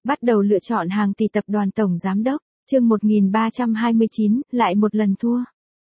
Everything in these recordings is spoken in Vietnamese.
Bắt đầu lựa chọn hàng tỷ tập đoàn tổng giám đốc, chương 1329, lại một lần thua.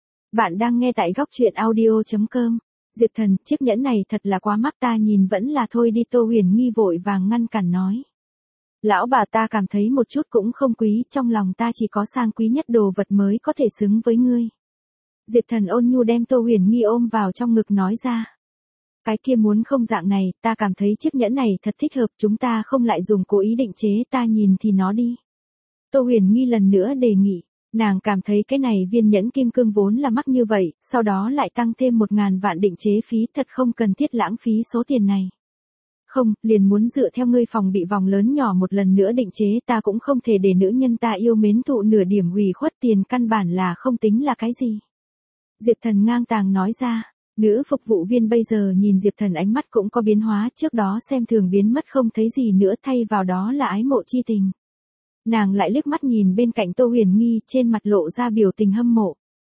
Bạn đang nghe tại góc truyện audio.com. Diệp Thần, chiếc nhẫn này thật là quá mắc, ta nhìn vẫn là thôi đi. Tô Huyền Nghi vội vàng ngăn cản nói. Lão bà, ta cảm thấy một chút cũng không quý, trong lòng ta chỉ có sang quý nhất đồ vật mới có thể xứng với ngươi. Diệp Thần ôn nhu đem Tô Huyền Nghi ôm vào trong ngực nói ra. Cái kia muốn không dạng này, ta cảm thấy chiếc nhẫn này thật thích hợp, chúng ta không lại dùng cố ý định chế, ta nhìn thì nó đi. Tô Huyền Nghi lần nữa đề nghị, nàng cảm thấy cái này viên nhẫn kim cương vốn là mắc như vậy, sau đó lại tăng thêm 1.000 vạn định chế phí, thật không cần thiết lãng phí số tiền này. Không, liền muốn dựa theo ngươi phòng bị vòng lớn nhỏ một lần nữa định chế, ta cũng không thể để nữ nhân ta yêu mến thụ nửa điểm hủy khuất, tiền căn bản là không tính là cái gì. Diệp Thần ngang tàng nói ra. Nữ phục vụ viên bây giờ nhìn Diệp Thần ánh mắt cũng có biến hóa, trước đó xem thường biến mất không thấy gì nữa, thay vào đó là ái mộ chi tình. Nàng lại liếc mắt nhìn bên cạnh Tô Huyền Nghi, trên mặt lộ ra biểu tình hâm mộ.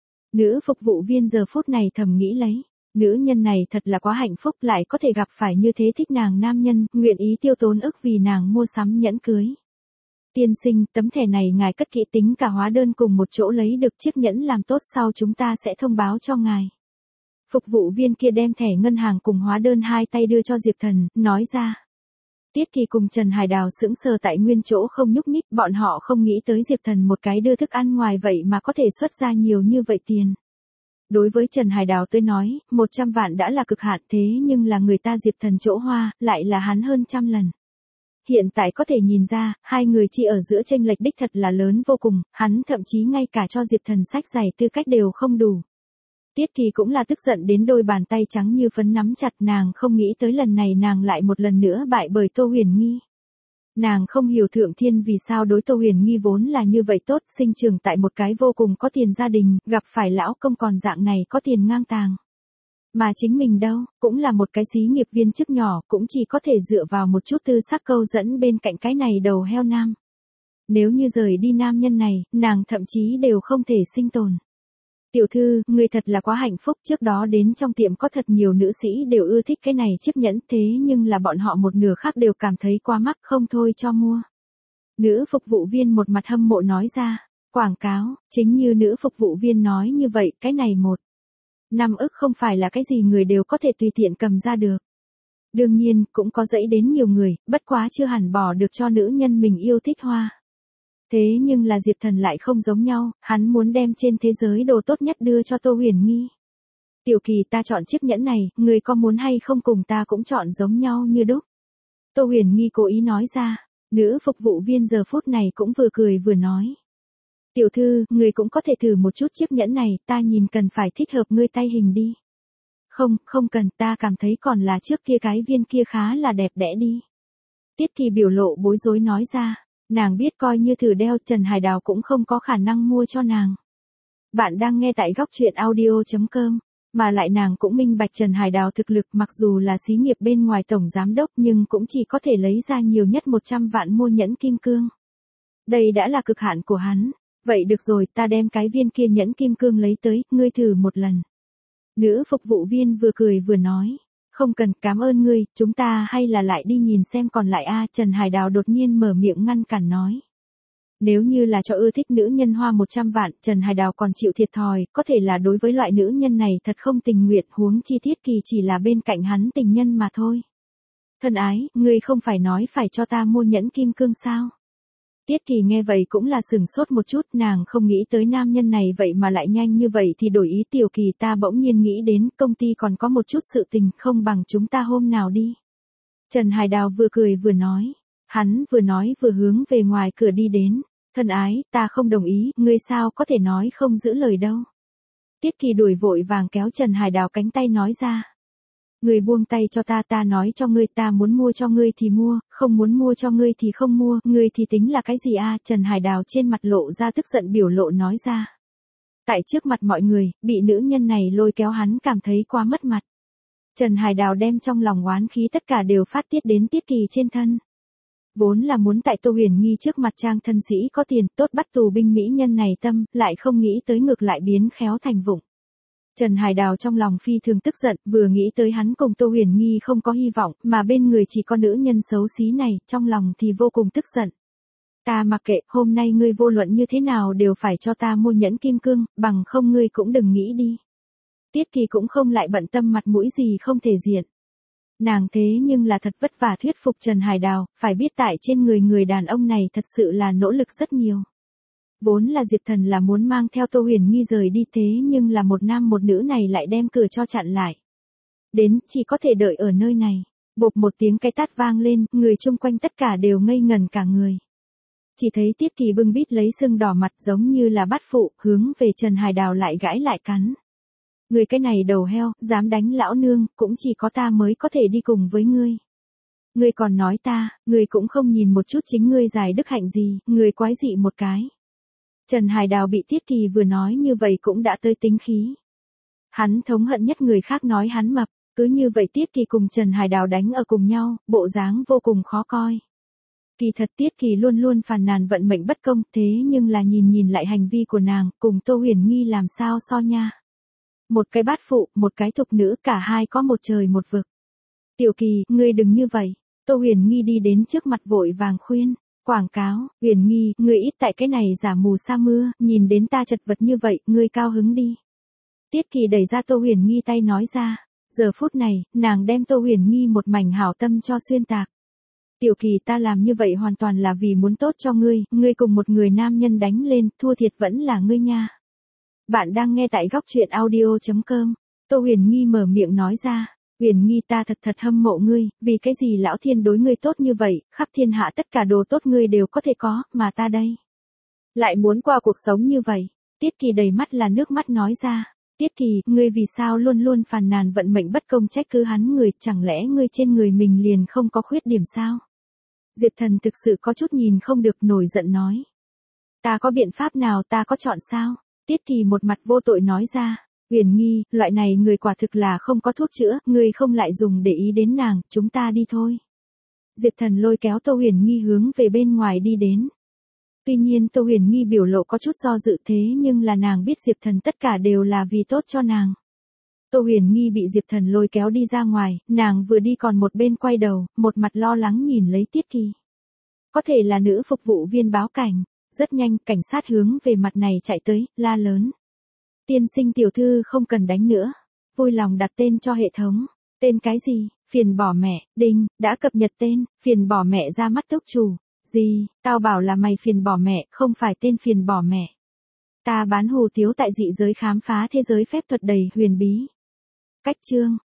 Nữ phục vụ viên giờ phút này thầm nghĩ lấy, nữ nhân này thật là quá hạnh phúc, lại có thể gặp phải như thế thích nàng nam nhân, nguyện ý tiêu tốn ức vì nàng mua sắm nhẫn cưới. Tiên sinh, tấm thẻ này ngài cất kỹ, tính cả hóa đơn cùng một chỗ lấy được chiếc nhẫn làm tốt sau chúng ta sẽ thông báo cho ngài. Phục vụ viên kia đem thẻ ngân hàng cùng hóa đơn hai tay đưa cho Diệp Thần, nói ra. Tiết Kỳ cùng Trần Hải Đào sững sờ tại nguyên chỗ không nhúc nhích, bọn họ không nghĩ tới Diệp Thần một cái đưa thức ăn ngoài vậy mà có thể xuất ra nhiều như vậy tiền. Đối với Trần Hải Đào tôi nói, 100 vạn đã là cực hạn, thế nhưng là người ta Diệp Thần chỗ hoa, lại là hắn hơn trăm lần. Hiện tại có thể nhìn ra, hai người chỉ ở giữa chênh lệch đích thật là lớn vô cùng, hắn thậm chí ngay cả cho Diệp Thần sách giày tư cách đều không đủ. Tiết Kỳ cũng là tức giận đến đôi bàn tay trắng như phấn nắm chặt, nàng không nghĩ tới lần này nàng lại một lần nữa bại bởi Tô Huyền Nghi. Nàng không hiểu Thượng Thiên vì sao đối Tô Huyền Nghi vốn là như vậy tốt, sinh trưởng tại một cái vô cùng có tiền gia đình, gặp phải lão công còn dạng này có tiền ngang tàng. Mà chính mình đâu, cũng là một cái xí nghiệp viên chức nhỏ, cũng chỉ có thể dựa vào một chút tư sắc câu dẫn bên cạnh cái này đầu heo nam. Nếu như rời đi nam nhân này, nàng thậm chí đều không thể sinh tồn. Tiểu thư, người thật là quá hạnh phúc, trước đó đến trong tiệm có thật nhiều nữ sĩ đều ưa thích cái này chiếc nhẫn, thế nhưng là bọn họ một nửa khác đều cảm thấy quá mắc, không thôi cho mua. Nữ phục vụ viên một mặt hâm mộ nói ra, quảng cáo, chính như nữ phục vụ viên nói như vậy, cái này 1.5 ức không phải là cái gì người đều có thể tùy tiện cầm ra được. Đương nhiên, cũng có dẫy đến nhiều người, bất quá chưa hẳn bỏ được cho nữ nhân mình yêu thích hoa. Thế nhưng là Diệp Thần lại không giống nhau, hắn muốn đem trên thế giới đồ tốt nhất đưa cho Tô Huyền Nghi. Tiểu Kỳ, ta chọn chiếc nhẫn này, người có muốn hay không cùng ta cũng chọn giống nhau như đúc. Tô Huyền Nghi cố ý nói ra, nữ phục vụ viên giờ phút này cũng vừa cười vừa nói. Tiểu thư, người cũng có thể thử một chút chiếc nhẫn này, ta nhìn cần phải thích hợp ngươi tay hình đi. Không, không cần, ta cảm thấy còn là trước kia cái viên kia khá là đẹp đẽ đi. Tiết Kỳ biểu lộ bối rối nói ra. Nàng biết coi như thử đeo, Trần Hải Đào cũng không có khả năng mua cho nàng. Bạn đang nghe tại góc truyện audio.com, mà lại nàng cũng minh bạch Trần Hải Đào thực lực, mặc dù là xí nghiệp bên ngoài tổng giám đốc nhưng cũng chỉ có thể lấy ra nhiều nhất 100 vạn mua nhẫn kim cương. Đây đã là cực hạn của hắn. Vậy được rồi, ta đem cái viên kia nhẫn kim cương lấy tới, ngươi thử một lần. Nữ phục vụ viên vừa cười vừa nói. Không cần, cảm ơn ngươi, chúng ta hay là lại đi nhìn xem còn lại a. Trần Hải Đào đột nhiên mở miệng ngăn cản nói. Nếu như là cho ưa thích nữ nhân hoa 100 vạn, Trần Hải Đào còn chịu thiệt thòi, có thể là đối với loại nữ nhân này thật không tình nguyện, huống chi Tiết Kỳ chỉ là bên cạnh hắn tình nhân mà thôi. Thân ái, ngươi không phải nói phải cho ta mua nhẫn kim cương sao? Tiết Kỳ nghe vậy cũng là sửng sốt một chút, nàng không nghĩ tới nam nhân này vậy mà lại nhanh như vậy thì đổi ý. Tiểu Kỳ, ta bỗng nhiên nghĩ đến công ty còn có một chút sự tình, không bằng chúng ta hôm nào đi. Trần Hải Đào vừa cười vừa nói, hắn vừa nói vừa hướng về ngoài cửa đi đến, thân ái, ta không đồng ý, ngươi sao có thể nói không giữ lời đâu. Tiết Kỳ đuổi vội vàng kéo Trần Hải Đào cánh tay nói ra. Người buông tay cho ta, ta nói cho ngươi, ta muốn mua cho ngươi thì mua, không muốn mua cho ngươi thì không mua, ngươi thì tính là cái gì a? Trần Hải Đào trên mặt lộ ra tức giận biểu lộ nói ra. Tại trước mặt mọi người, bị nữ nhân này lôi kéo hắn cảm thấy quá mất mặt. Trần Hải Đào đem trong lòng oán khí tất cả đều phát tiết đến Tiết Kỳ trên thân. Vốn là muốn tại Tô Huyền Nghi trước mặt trang thân sĩ có tiền, tốt bắt tù binh mỹ nhân này tâm, lại không nghĩ tới ngược lại biến khéo thành vụng. Trần Hải Đào trong lòng phi thường tức giận, vừa nghĩ tới hắn cùng Tô Huyền Nghi không có hy vọng, mà bên người chỉ có nữ nhân xấu xí này, trong lòng thì vô cùng tức giận. Ta mặc kệ, hôm nay ngươi vô luận như thế nào đều phải cho ta mua nhẫn kim cương, bằng không ngươi cũng đừng nghĩ đi. Tiết Kỳ cũng không lại bận tâm mặt mũi gì không thể diện. Nàng thế nhưng là thật vất vả thuyết phục Trần Hải Đào, phải biết tại trên người đàn ông này thật sự là nỗ lực rất nhiều. Vốn là Diệp Thần là muốn mang theo Tô Huyền Nghi rời đi thế nhưng là một nam một nữ này lại đem cửa cho chặn lại. Đến, chỉ có thể đợi ở nơi này. Bộp một tiếng cái tát vang lên, người chung quanh tất cả đều ngây ngần cả người. Chỉ thấy Tiết Kỳ bưng bít lấy sưng đỏ mặt giống như là bắt phụ, hướng về Trần Hải Đào lại gãi lại cắn. Người cái này đầu heo, dám đánh lão nương, cũng chỉ có ta mới có thể đi cùng với ngươi. Ngươi còn nói ta, ngươi cũng không nhìn một chút chính ngươi giải đức hạnh gì, ngươi quái dị một cái. Trần Hải Đào bị Tiết Kỳ vừa nói như vậy cũng đã tới tính khí. Hắn thống hận nhất người khác nói hắn mập, cứ như vậy Tiết Kỳ cùng Trần Hải Đào đánh ở cùng nhau, bộ dáng vô cùng khó coi. Kỳ thật Tiết Kỳ luôn luôn phàn nàn vận mệnh bất công thế nhưng là nhìn lại hành vi của nàng, cùng Tô Huyền Nghi làm sao so nha. Một cái bát phụ, một cái thục nữ, cả hai có một trời một vực. Tiểu Kỳ, ngươi đừng như vậy. Tô Huyền Nghi đi đến trước mặt vội vàng khuyên. Quảng cáo, Huyền Nghi, ngươi ít tại cái này giả mù sa mưa, nhìn đến ta chật vật như vậy, ngươi cao hứng đi. Tiết Kỳ đẩy ra Tô Huyền Nghi tay nói ra. Giờ phút này, nàng đem Tô Huyền Nghi một mảnh hảo tâm cho xuyên tạc. Tiểu Kỳ, ta làm như vậy hoàn toàn là vì muốn tốt cho ngươi cùng một người nam nhân đánh lên, thua thiệt vẫn là ngươi nha. Bạn đang nghe tại góc truyện audio.com. Tô Huyền Nghi mở miệng nói ra. Huyền Nghi, ta thật hâm mộ ngươi, vì cái gì lão thiên đối ngươi tốt như vậy, khắp thiên hạ tất cả đồ tốt ngươi đều có thể có, mà ta đây lại muốn qua cuộc sống như vậy. Tiết Kỳ đầy mắt là nước mắt nói ra. Tiết Kỳ, ngươi vì sao luôn luôn phàn nàn vận mệnh bất công trách cứ hắn người, chẳng lẽ ngươi trên người mình liền không có khuyết điểm sao? Diệp Thần thực sự có chút nhìn không được, nổi giận nói. Ta có biện pháp nào, ta có chọn sao? Tiết Kỳ một mặt vô tội nói ra. Huyền Nghi, loại này người quả thực là không có thuốc chữa, ngươi không lại dùng để ý đến nàng, chúng ta đi thôi. Diệp Thần lôi kéo Tô Huyền Nghi hướng về bên ngoài đi đến. Tuy nhiên Tô Huyền Nghi biểu lộ có chút do dự thế nhưng là nàng biết Diệp Thần tất cả đều là vì tốt cho nàng. Tô Huyền Nghi bị Diệp Thần lôi kéo đi ra ngoài, nàng vừa đi còn một bên quay đầu, một mặt lo lắng nhìn lấy Tiết Kỳ. Có thể là nữ phục vụ viên báo cảnh. Rất nhanh, cảnh sát hướng về mặt này chạy tới, la lớn. Tiên sinh tiểu thư không cần đánh nữa. Vui lòng đặt tên cho hệ thống. Tên cái gì? Phiền bỏ mẹ, đinh, đã cập nhật tên, phiền bỏ mẹ ra mắt túc chủ. Gì, tao bảo là mày phiền bỏ mẹ, không phải tên phiền bỏ mẹ. Ta bán hủ tiếu tại dị giới khám phá thế giới phép thuật đầy huyền bí. Cách chương.